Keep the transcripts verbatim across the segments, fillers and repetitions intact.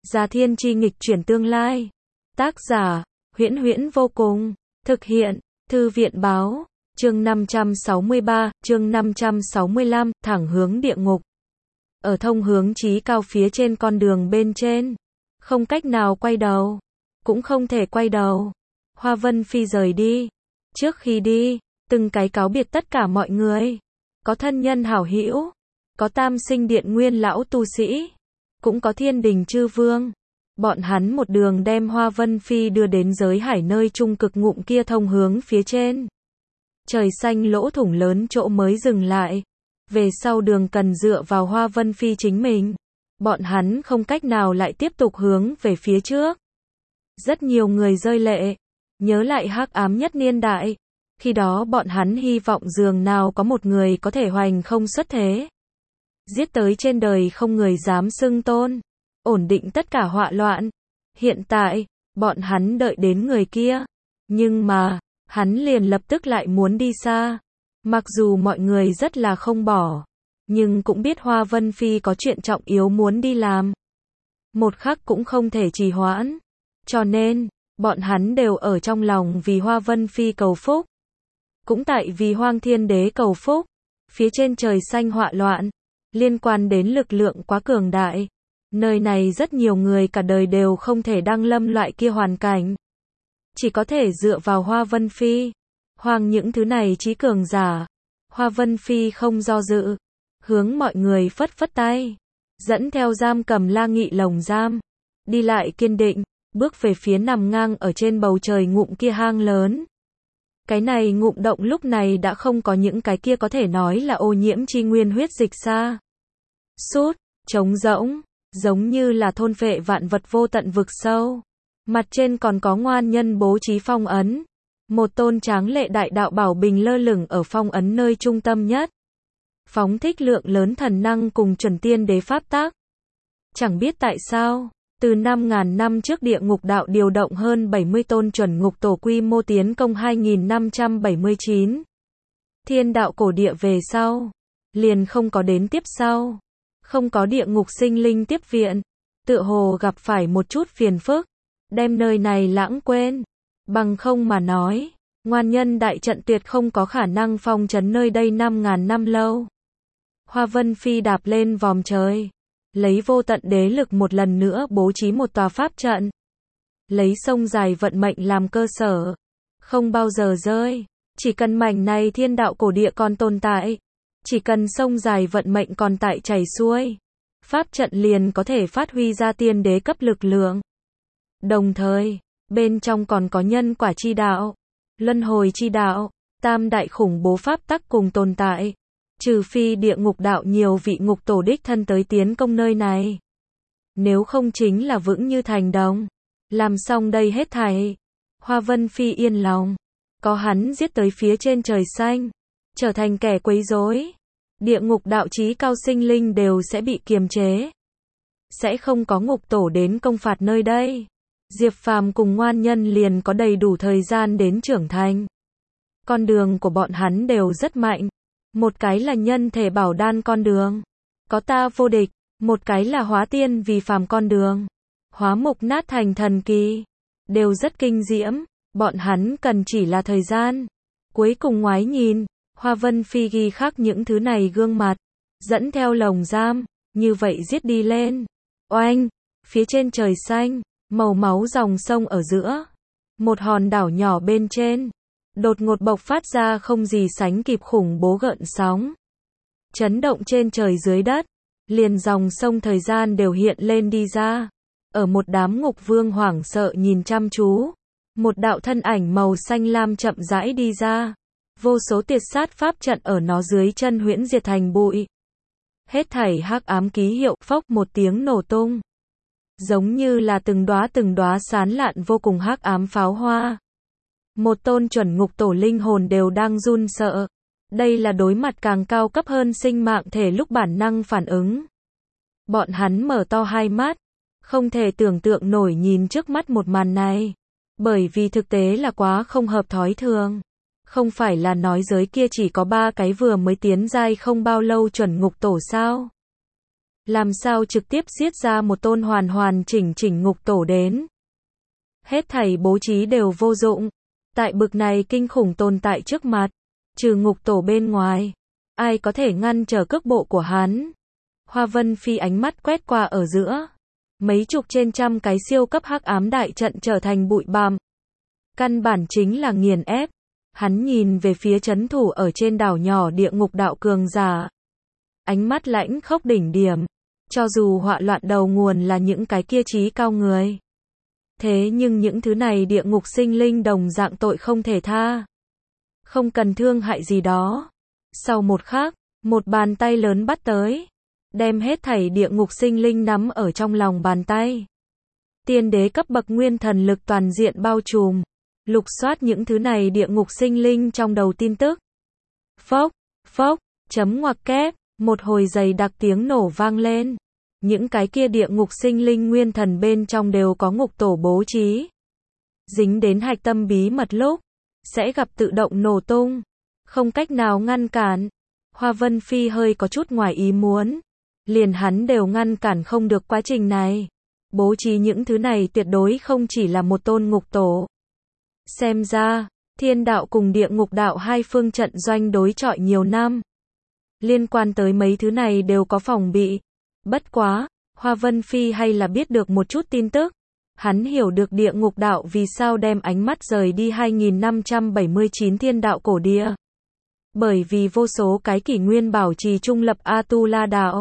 Già Thiên Chi nghịch chuyển tương lai. Tác giả, Huyễn Huyễn vô cùng. Thực hiện, Thư viện báo. Chương năm trăm sáu mươi ba, chương năm trăm sáu mươi lăm, thẳng hướng địa ngục. Ở thông hướng chí cao phía trên con đường bên trên. Không cách nào quay đầu. Cũng không thể quay đầu. Hoa Vân Phi rời đi. Trước khi đi, từng cái cáo biệt tất cả mọi người. Có thân nhân hảo hữu. Có Tam Sinh Điện nguyên lão tu sĩ. Cũng có thiên đình chư vương. Bọn hắn một đường đem Hoa Vân Phi đưa đến giới hải nơi trung cực ngụm kia thông hướng phía trên. Trời xanh lỗ thủng lớn chỗ mới dừng lại. Về sau đường cần dựa vào Hoa Vân Phi chính mình. Bọn hắn không cách nào lại tiếp tục hướng về phía trước. Rất nhiều người rơi lệ. Nhớ lại hắc ám nhất niên đại. Khi đó bọn hắn hy vọng dường nào có một người có thể hoành không xuất thế. Giết tới trên đời không người dám xưng tôn. Ổn định tất cả họa loạn. Hiện tại, bọn hắn đợi đến người kia. Nhưng mà, hắn liền lập tức lại muốn đi xa. Mặc dù mọi người rất là không bỏ. Nhưng cũng biết Hoa Vân Phi có chuyện trọng yếu muốn đi làm. Một khắc cũng không thể trì hoãn. Cho nên, bọn hắn đều ở trong lòng vì Hoa Vân Phi cầu phúc. Cũng tại vì Hoang Thiên Đế cầu phúc. Phía trên trời xanh họa loạn. Liên quan đến lực lượng quá cường đại. Nơi này rất nhiều người cả đời đều không thể đăng lâm loại kia hoàn cảnh. Chỉ có thể dựa vào Hoa Vân Phi. Hoàng những thứ này trí cường giả. Hoa Vân Phi không do dự. Hướng mọi người phất phất tay. Dẫn theo giam cầm La Nghị lồng giam. Đi lại kiên định. Bước về phía nằm ngang ở trên bầu trời ngụm kia hang lớn. Cái này ngụm động lúc này đã không có những cái kia có thể nói là ô nhiễm chi nguyên huyết dịch xa. Sút, trống rỗng. Giống như là thôn phệ vạn vật vô tận vực sâu. Mặt trên còn có ngoan nhân bố trí phong ấn. Một tôn tráng lệ đại đạo bảo bình lơ lửng ở phong ấn nơi trung tâm nhất. Phóng thích lượng lớn thần năng cùng chuẩn tiên đế pháp tác. Chẳng biết tại sao, từ năm ngàn năm trước địa ngục đạo điều động hơn bảy mươi tôn chuẩn ngục tổ quy mô tiến công hai nghìn năm trăm bảy mươi chín. Thiên đạo cổ địa về sau. Liền không có đến tiếp sau. Không có địa ngục sinh linh tiếp viện. Tựa hồ gặp phải một chút phiền phức. Đem nơi này lãng quên. Bằng không mà nói. Ngoan nhân đại trận tuyệt không có khả năng phong trấn nơi đây năm ngàn năm lâu. Hoa Vân Phi đạp lên vòm trời. Lấy vô tận đế lực một lần nữa bố trí một tòa pháp trận. Lấy sông dài vận mệnh làm cơ sở. Không bao giờ rơi. Chỉ cần mảnh này thiên đạo cổ địa còn tồn tại. Chỉ cần sông dài vận mệnh còn tại chảy xuôi. Pháp trận liền có thể phát huy ra tiên đế cấp lực lượng. Đồng thời, bên trong còn có nhân quả chi đạo. Luân hồi chi đạo. Tam đại khủng bố pháp tắc cùng tồn tại. Trừ phi địa ngục đạo nhiều vị ngục tổ đích thân tới tiến công nơi này. Nếu không chính là vững như thành đồng. Làm xong đây hết thảy. Hoa Vân Phi yên lòng. Có hắn giết tới phía trên trời xanh. Trở thành kẻ quấy rối. Địa ngục đạo chí cao sinh linh đều sẽ bị kiềm chế. Sẽ không có ngục tổ đến công phạt nơi đây. Diệp Phàm cùng ngoan nhân liền có đầy đủ thời gian đến trưởng thành. Con đường của bọn hắn đều rất mạnh. Một cái là nhân thể bảo đan con đường. Có ta vô địch. Một cái là hóa tiên vì phàm con đường. Hóa mục nát thành thần kỳ. Đều rất kinh diễm. Bọn hắn cần chỉ là thời gian. Cuối cùng ngoái nhìn. Hoa Vân Phi ghi khắc những thứ này gương mặt. Dẫn theo lồng giam. Như vậy giết đi lên. Oanh. Phía trên trời xanh. Màu máu dòng sông ở giữa. Một hòn đảo nhỏ bên trên. Đột ngột bộc phát ra không gì sánh kịp khủng bố gợn sóng. Chấn động trên trời dưới đất. Liền dòng sông thời gian đều hiện lên đi ra. Ở một đám ngục vương hoảng sợ nhìn chăm chú. Một đạo thân ảnh màu xanh lam chậm rãi đi ra. Vô số tiệt sát pháp trận ở nó dưới chân huyễn diệt thành bụi. Hết thảy hắc ám ký hiệu phốc một tiếng nổ tung. Giống như là từng đóa từng đóa sán lạn vô cùng hắc ám pháo hoa. Một tôn chuẩn ngục tổ linh hồn đều đang run sợ. Đây là đối mặt càng cao cấp hơn sinh mạng thể lúc bản năng phản ứng. Bọn hắn mở to hai mắt. Không thể tưởng tượng nổi nhìn trước mắt một màn này. Bởi vì thực tế là quá không hợp thói thường. Không phải là nói giới kia chỉ có ba cái vừa mới tiến giai không bao lâu chuẩn ngục tổ sao? làm sao trực tiếp giết ra một tôn hoàn hoàn chỉnh chỉnh ngục tổ đến. Hết thảy bố trí đều vô dụng. Tại bực này kinh khủng tồn tại trước mặt, trừ ngục tổ bên ngoài, ai có thể ngăn trở cước bộ của hắn. Hoa Vân Phi ánh mắt quét qua ở giữa. Mấy chục trên trăm cái siêu cấp hắc ám đại trận trở thành bụi bặm. Căn bản chính là nghiền ép. Hắn nhìn về phía trấn thủ ở trên đảo nhỏ địa ngục đạo cường giả. Ánh mắt lãnh khốc đỉnh điểm. Cho dù họa loạn đầu nguồn là những cái kia trí cao người. Thế nhưng những thứ này địa ngục sinh linh đồng dạng tội không thể tha. Không cần thương hại gì đó. Sau một khắc, một bàn tay lớn bắt tới. Đem hết thảy địa ngục sinh linh nắm ở trong lòng bàn tay. Tiên đế cấp bậc nguyên thần lực toàn diện bao trùm. Lục soát những thứ này địa ngục sinh linh trong đầu tin tức. Phốc, phốc, chấm ngoặc kép, một hồi dày đặc tiếng nổ vang lên. Những cái kia địa ngục sinh linh nguyên thần bên trong đều có ngục tổ bố trí. Dính đến hạch tâm bí mật lúc, sẽ gặp tự động nổ tung. Không cách nào ngăn cản. Hoa Vân Phi hơi có chút ngoài ý muốn. Liền hắn đều ngăn cản không được quá trình này. Bố trí những thứ này tuyệt đối không chỉ là một tôn ngục tổ. Xem ra, thiên đạo cùng địa ngục đạo hai phương trận doanh đối chọi nhiều năm. Liên quan tới mấy thứ này đều có phòng bị. Bất quá, Hoa Vân Phi hay là biết được một chút tin tức. Hắn hiểu được địa ngục đạo vì sao đem ánh mắt rời đi hai nghìn năm trăm bảy mươi chín thiên đạo cổ địa. Bởi vì vô số cái kỷ nguyên bảo trì trung lập Atula đạo.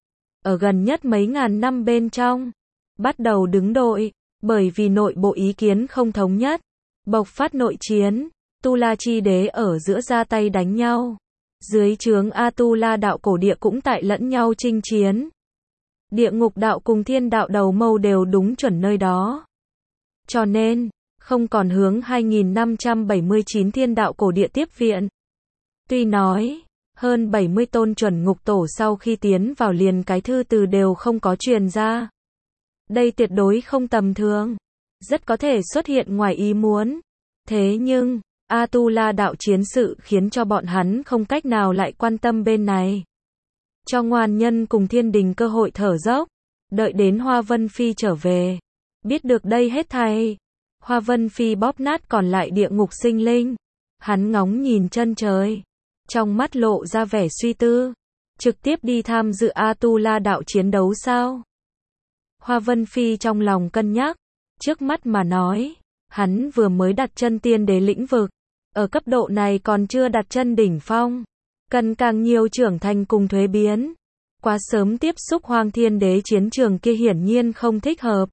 Ở gần nhất mấy ngàn năm bên trong, bắt đầu đứng đội, bởi vì nội bộ ý kiến không thống nhất. Bộc phát nội chiến, Tu La Chi Đế ở giữa ra tay đánh nhau. Dưới trướng Atula đạo cổ địa cũng tại lẫn nhau chinh chiến. Địa ngục đạo cùng thiên đạo đầu mâu đều đúng chuẩn nơi đó. Cho nên, không còn hướng hai nghìn năm trăm bảy mươi chín thiên đạo cổ địa tiếp viện. Tuy nói, hơn bảy mươi tôn chuẩn ngục tổ sau khi tiến vào liền cái thư từ đều không có truyền ra. Đây tuyệt đối không tầm thường. Rất có thể xuất hiện ngoài ý muốn. Thế nhưng, Atula đạo chiến sự khiến cho bọn hắn không cách nào lại quan tâm bên này. Cho ngoan nhân cùng thiên đình cơ hội thở dốc. Đợi đến Hoa Vân Phi trở về. Biết được đây hết thảy. Hoa Vân Phi bóp nát còn lại địa ngục sinh linh. Hắn ngóng nhìn chân trời. Trong mắt lộ ra vẻ suy tư. Trực tiếp đi tham dự Atula đạo chiến đấu sao? Hoa Vân Phi trong lòng cân nhắc. Trước mắt mà nói. Hắn vừa mới đặt chân tiên đế lĩnh vực. Ở cấp độ này còn chưa đặt chân đỉnh phong. Cần càng nhiều trưởng thành cùng thuế biến. Quá sớm tiếp xúc Hoang Thiên Đế chiến trường kia hiển nhiên không thích hợp.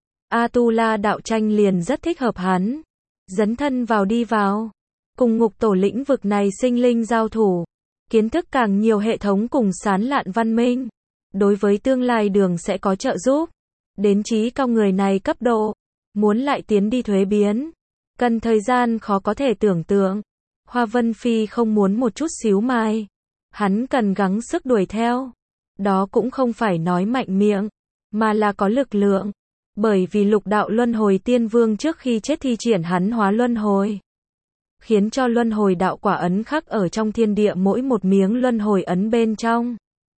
Atula đạo tranh liền rất thích hợp hắn. Dấn thân vào đi vào. Cùng ngục tổ lĩnh vực này sinh linh giao thủ. Kiến thức càng nhiều hệ thống cùng sán lạn văn minh. Đối với tương lai đường sẽ có trợ giúp. Đến trí cao người này cấp độ. Muốn lại tiến đi thuế biến. Cần thời gian khó có thể tưởng tượng. Hoa Vân Phi không muốn một chút xíu mai. Hắn cần gắng sức đuổi theo. Đó cũng không phải nói mạnh miệng. Mà là có lực lượng. Bởi vì lục đạo luân hồi tiên vương trước khi chết thi triển hắn hóa luân hồi. Khiến cho luân hồi đạo quả ấn khắc ở trong thiên địa mỗi một miếng luân hồi ấn bên trong.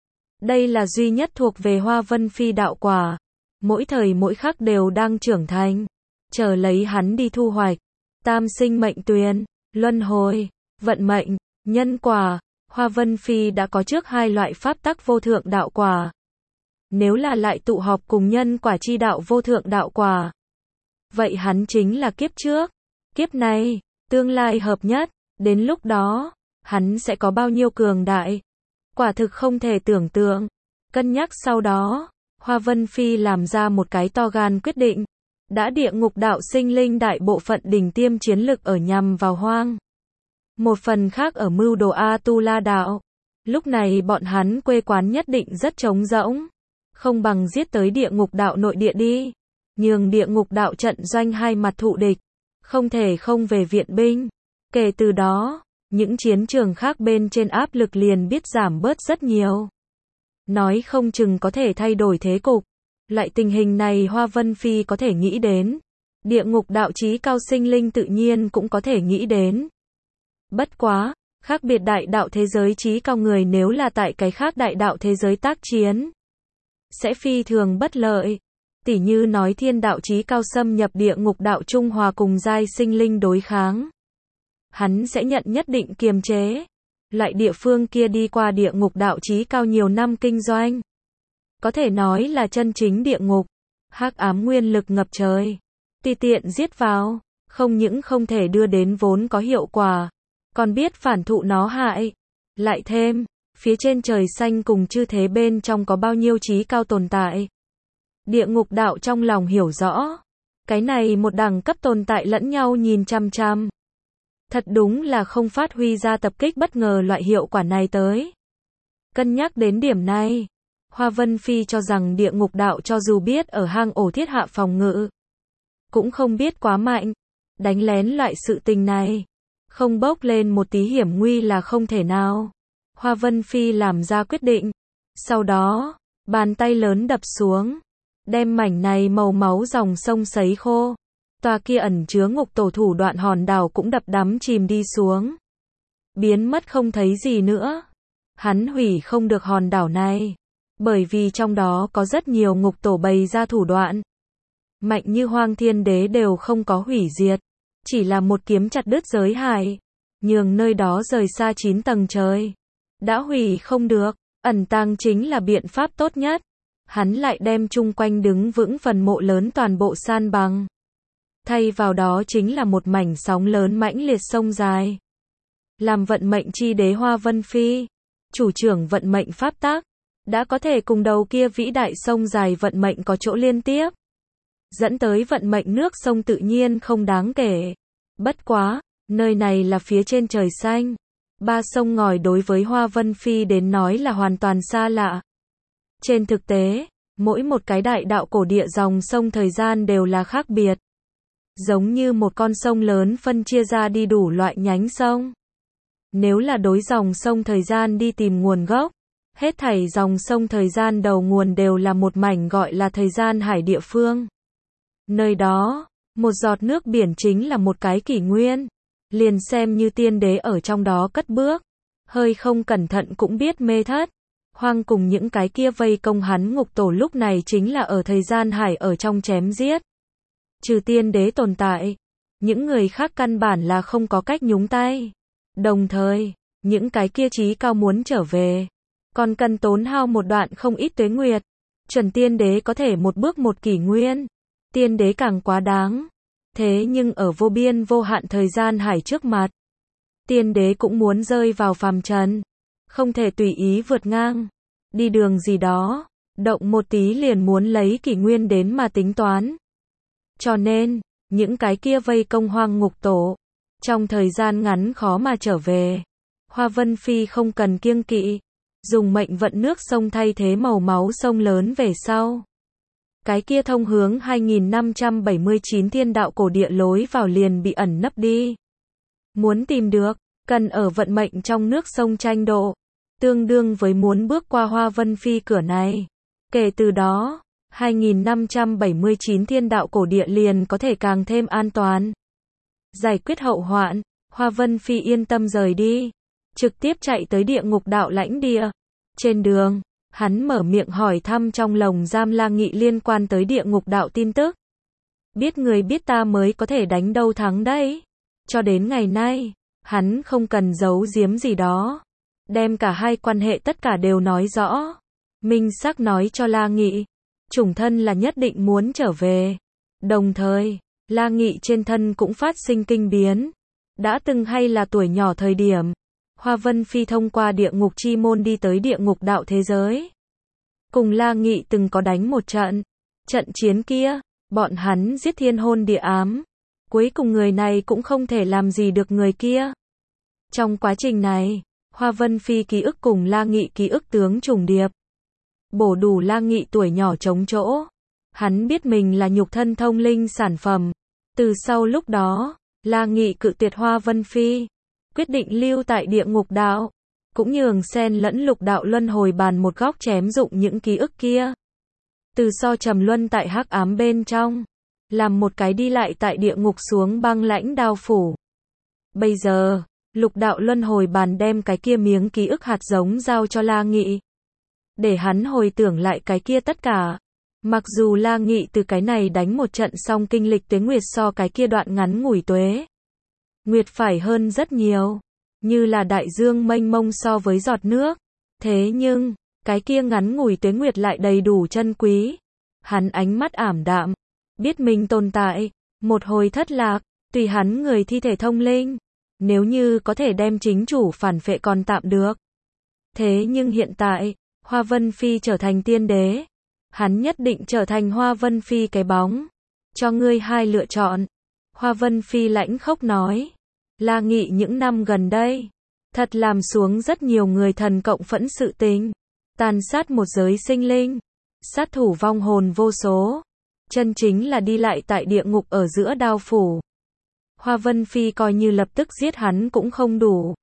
Đây là duy nhất thuộc về Hoa Vân Phi đạo quả. Mỗi thời mỗi khắc đều đang trưởng thành. Chờ lấy hắn đi thu hoạch. Tam sinh mệnh tuyền, luân hồi, vận mệnh, nhân quả. Hoa Vân Phi đã có trước hai loại pháp tắc vô thượng đạo quả. Nếu là lại tụ họp cùng nhân quả chi đạo vô thượng đạo quả. Vậy hắn chính là kiếp trước. Kiếp này, tương lai hợp nhất. Đến lúc đó, hắn sẽ có bao nhiêu cường đại. Quả thực không thể tưởng tượng. Cân nhắc sau đó, Hoa Vân Phi làm ra một cái to gan quyết định. Đã địa ngục đạo sinh linh đại bộ phận đỉnh tiêm chiến lực ở nhằm vào hoang. Một phần khác ở mưu đồ Atula đạo. Lúc này bọn hắn quê quán nhất định rất trống rỗng. Không bằng giết tới địa ngục đạo nội địa đi. Nhường địa ngục đạo trận doanh hai mặt thụ địch. Không thể không về viện binh. Kể từ đó, những chiến trường khác bên trên áp lực liền biết giảm bớt rất nhiều. Nói không chừng có thể thay đổi thế cục. Loại tình hình này Hoa Vân Phi có thể nghĩ đến. Địa ngục đạo chí cao sinh linh tự nhiên cũng có thể nghĩ đến. Bất quá, khác biệt đại đạo thế giới chí cao người nếu là tại cái khác đại đạo thế giới tác chiến. sẽ phi thường bất lợi. Tỉ như nói thiên đạo chí cao xâm nhập địa ngục đạo trung hòa cùng giai sinh linh đối kháng. Hắn sẽ nhận nhất định kiềm chế. Loại địa phương kia đi qua địa ngục đạo chí cao nhiều năm kinh doanh. Có thể nói là chân chính địa ngục. Hắc ám nguyên lực ngập trời. Tùy tiện giết vào, không những không thể đưa đến vốn có hiệu quả, còn biết phản thụ nó hại. Lại thêm, phía trên trời xanh cùng chư thế bên trong có bao nhiêu chí cao tồn tại. Địa ngục đạo trong lòng hiểu rõ. Cái này một đẳng cấp tồn tại lẫn nhau nhìn chăm chăm. Thật đúng là không phát huy ra tập kích bất ngờ loại hiệu quả này tới. Cân nhắc đến điểm này, Hoa Vân Phi cho rằng địa ngục đạo cho dù biết ở hang ổ thiết hạ phòng ngự, cũng không biết quá mạnh. Đánh lén loại sự tình này, không bốc lên một tí hiểm nguy là không thể nào. Hoa Vân Phi làm ra quyết định. Sau đó, bàn tay lớn đập xuống, đem mảnh này màu máu dòng sông sấy khô. Tòa kia ẩn chứa ngục tổ thủ đoạn hòn đảo cũng đập đắm chìm đi xuống. Biến mất không thấy gì nữa. Hắn hủy không được hòn đảo này. Bởi vì trong đó có rất nhiều ngục tổ bày ra thủ đoạn. Mạnh như Hoang Thiên Đế đều không có hủy diệt. Chỉ là một kiếm chặt đứt giới hải. Nhường nơi đó rời xa chín tầng trời. Đã hủy không được. Ẩn tàng chính là biện pháp tốt nhất. Hắn lại đem chung quanh đứng vững phần mộ lớn toàn bộ san bằng. Thay vào đó chính là một mảnh sóng lớn mãnh liệt sông dài. Làm vận mệnh chi đế Hoa Vân Phi, chủ trưởng vận mệnh pháp tắc, đã có thể cùng đầu kia vĩ đại sông dài vận mệnh có chỗ liên tiếp. Dẫn tới vận mệnh nước sông tự nhiên không đáng kể. Bất quá, nơi này là phía trên trời xanh. Ba sông ngòi đối với Hoa Vân Phi đến nói là hoàn toàn xa lạ. Trên thực tế, mỗi một cái đại đạo cổ địa dòng sông thời gian đều là khác biệt. Giống như một con sông lớn phân chia ra đi đủ loại nhánh sông. Nếu là đối dòng sông thời gian đi tìm nguồn gốc, hết thảy dòng sông thời gian đầu nguồn đều là một mảnh gọi là thời gian hải địa phương. Nơi đó, một giọt nước biển chính là một cái kỷ nguyên. Liền xem như tiên đế ở trong đó cất bước, hơi không cẩn thận cũng biết mê thất. Hoang cùng những cái kia vây công hắn ngục tổ lúc này chính là ở thời gian hải ở trong chém giết. Trừ tiên đế tồn tại, những người khác căn bản là không có cách nhúng tay. Đồng thời, những cái kia chí cao muốn trở về, còn cần tốn hao một đoạn không ít tuế nguyệt. Chuẩn tiên đế có thể một bước một kỷ nguyên, tiên đế càng quá đáng. Thế nhưng ở vô biên vô hạn thời gian hải trước mặt, tiên đế cũng muốn rơi vào phàm trần, không thể tùy ý vượt ngang. Đi đường gì đó, động một tí liền muốn lấy kỷ nguyên đến mà tính toán. Cho nên, những cái kia vây công Hoang ngục tổ, trong thời gian ngắn khó mà trở về. Hoa Vân Phi không cần kiêng kỵ, dùng mệnh vận nước sông thay thế màu máu sông lớn về sau. Cái kia thông hướng hai nghìn năm trăm bảy mươi chín thiên đạo cổ địa lối vào liền bị ẩn nấp đi. Muốn tìm được, cần ở vận mệnh trong nước sông tranh độ, tương đương với muốn bước qua Hoa Vân Phi cửa này. Kể từ đó, hai nghìn năm trăm bảy mươi chín thiên đạo cổ địa liền có thể càng thêm an toàn. Giải quyết hậu hoạn, Hoa Vân Phi yên tâm rời đi, trực tiếp chạy tới địa ngục đạo lãnh địa. Trên đường, hắn mở miệng hỏi thăm trong lồng giam La Nghị liên quan tới địa ngục đạo tin tức. Biết người biết ta mới có thể đánh đâu thắng đấy. Cho đến ngày nay, hắn không cần giấu giếm gì đó. Đem cả hai quan hệ tất cả đều nói rõ. Minh xác nói cho La Nghị, chủng thân là nhất định muốn trở về. Đồng thời, La Nghị trên thân cũng phát sinh kinh biến. Đã từng hay là tuổi nhỏ thời điểm, Hoa Vân Phi thông qua địa ngục chi môn đi tới địa ngục đạo thế giới. Cùng La Nghị từng có đánh một trận. Trận chiến kia, bọn hắn giết thiên hôn địa ám. Cuối cùng người này cũng không thể làm gì được người kia. Trong quá trình này, Hoa Vân Phi ký ức cùng La Nghị ký ức tướng trùng điệp. Bổ đủ La Nghị tuổi nhỏ trống chỗ. Hắn biết mình là nhục thân thông linh sản phẩm. Từ sau lúc đó, La Nghị cự tuyệt Hoa Vân Phi, quyết định lưu tại địa ngục đạo, cũng nhường xen lẫn lục đạo luân hồi bàn một góc chém dụng những ký ức kia. Từ so trầm luân tại hắc ám bên trong, làm một cái đi lại tại địa ngục xuống băng lãnh đao phủ. Bây giờ, lục đạo luân hồi bàn đem cái kia miếng ký ức hạt giống giao cho La Nghị. để hắn hồi tưởng lại cái kia tất cả. Mặc dù La Nghị từ cái này đánh một trận xong kinh lịch tuế nguyệt so cái kia đoạn ngắn ngủi tuế nguyệt phải hơn rất nhiều, như là đại dương mênh mông so với giọt nước. Thế nhưng, cái kia ngắn ngủi tuế nguyệt lại đầy đủ chân quý. Hắn ánh mắt ảm đạm, biết mình tồn tại, một hồi thất lạc, tùy hắn người thi thể thông linh. Nếu như có thể đem chính chủ phản phệ còn tạm được. Thế nhưng hiện tại, Hoa Vân Phi trở thành tiên đế. Hắn nhất định trở thành Hoa Vân Phi cái bóng. Cho ngươi hai lựa chọn. Hoa Vân Phi lãnh khốc nói. La Nghị những năm gần đây, thật làm xuống rất nhiều người thần cộng phẫn sự tình. Tàn sát một giới sinh linh. Sát thủ vong hồn vô số. Chân chính là đi lại tại địa ngục ở giữa đao phủ. Hoa Vân Phi coi như lập tức giết hắn cũng không đủ.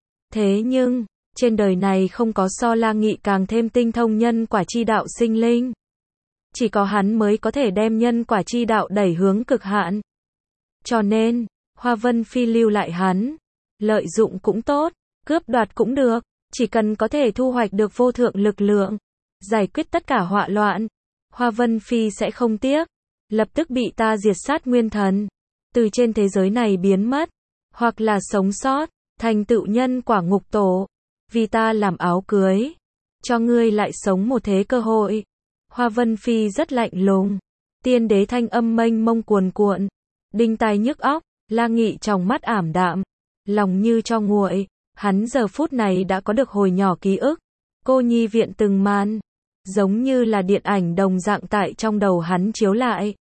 Thế nhưng, trên đời này không có so La Nghị càng thêm tinh thông nhân quả chi đạo sinh linh. Chỉ có hắn mới có thể đem nhân quả chi đạo đẩy hướng cực hạn. Cho nên, Hoa Vân Phi lưu lại hắn. Lợi dụng cũng tốt, cướp đoạt cũng được, chỉ cần có thể thu hoạch được vô thượng lực lượng, giải quyết tất cả họa loạn, Hoa Vân Phi sẽ không tiếc. Lập tức bị ta diệt sát nguyên thần. Từ trên thế giới này biến mất, hoặc là sống sót, thành tựu nhân quả ngục tổ, vì ta làm áo cưới, cho ngươi lại sống một thế cơ hội. Hoa Vân Phi rất lạnh lùng, tiên đế thanh âm mênh mông cuồn cuộn, đinh tai nhức óc. La Nghị trong mắt ảm đạm, lòng như cho nguội, hắn giờ phút này đã có được hồi nhỏ ký ức, cô nhi viện từng màn, giống như là điện ảnh đồng dạng tại trong đầu hắn chiếu lại.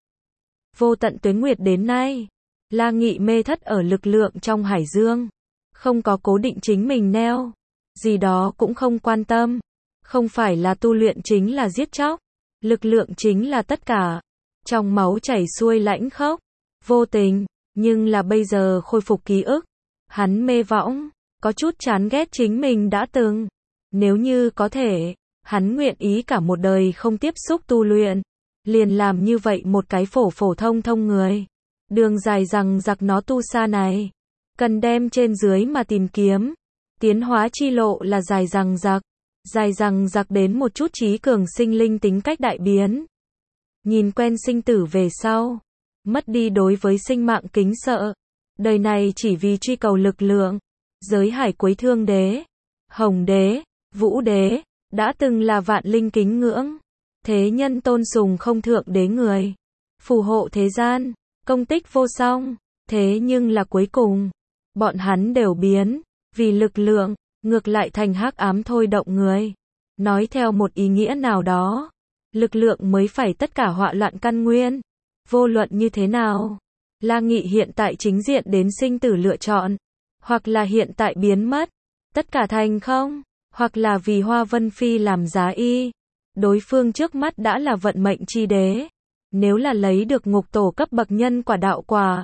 Vô tận tuế nguyệt đến nay, La Nghị mê thất ở lực lượng trong hải dương, không có cố định chính mình neo, gì đó cũng không quan tâm, không phải là tu luyện chính là giết chóc, lực lượng chính là tất cả, trong máu chảy xuôi lãnh khốc, vô tình, nhưng là bây giờ khôi phục ký ức, hắn mê võng, có chút chán ghét chính mình đã từng, nếu như có thể, hắn nguyện ý cả một đời không tiếp xúc tu luyện, liền làm như vậy một cái phổ phổ thông thông người. Đường dài rằng giặc nó tu xa này, cần đem trên dưới mà tìm kiếm. Tiến hóa chi lộ là dài rằng giặc, dài rằng giặc đến một chút trí cường sinh linh tính cách đại biến. Nhìn quen sinh tử về sau, mất đi đối với sinh mạng kính sợ. Đời này chỉ vì truy cầu lực lượng. Giới hải cuối thương đế, hồng đế, vũ đế, đã từng là vạn linh kính ngưỡng. Thế nhân tôn sùng không thượng đế người, phù hộ thế gian, công tích vô song. Thế nhưng là cuối cùng, bọn hắn đều biến, vì lực lượng, ngược lại thành hắc ám thôi động người. Nói theo một ý nghĩa nào đó, lực lượng mới phải tất cả họa loạn căn nguyên. Vô luận như thế nào, La Nghị hiện tại chính diện đến sinh tử lựa chọn, hoặc là hiện tại biến mất, tất cả thành không, hoặc là vì Hoa Vân Phi làm giá y. Đối phương trước mắt đã là vận mệnh chi đế. Nếu là lấy được ngục tổ cấp bậc nhân quả đạo quả,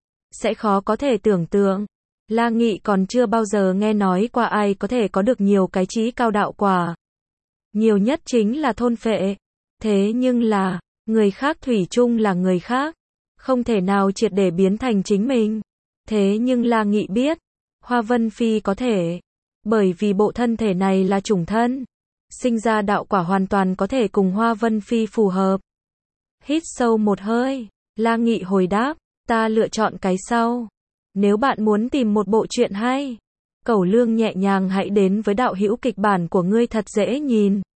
sẽ khó có thể tưởng tượng. La Nghị còn chưa bao giờ nghe nói qua ai có thể có được nhiều cái trí cao đạo quả. Nhiều nhất chính là thôn phệ. Thế nhưng là, người khác thủy chung là người khác, không thể nào triệt để biến thành chính mình. Thế nhưng La Nghị biết, Hoa Vân Phi có thể, bởi vì bộ thân thể này là chủng thân, sinh ra đạo quả hoàn toàn có thể cùng Hoa Vân Phi phù hợp. Hít sâu một hơi, La Nghị hồi đáp, ta lựa chọn cái sau. Nếu bạn muốn tìm một bộ truyện hay, cẩu lương nhẹ nhàng hãy đến với đạo hữu kịch bản của ngươi thật dễ nhìn.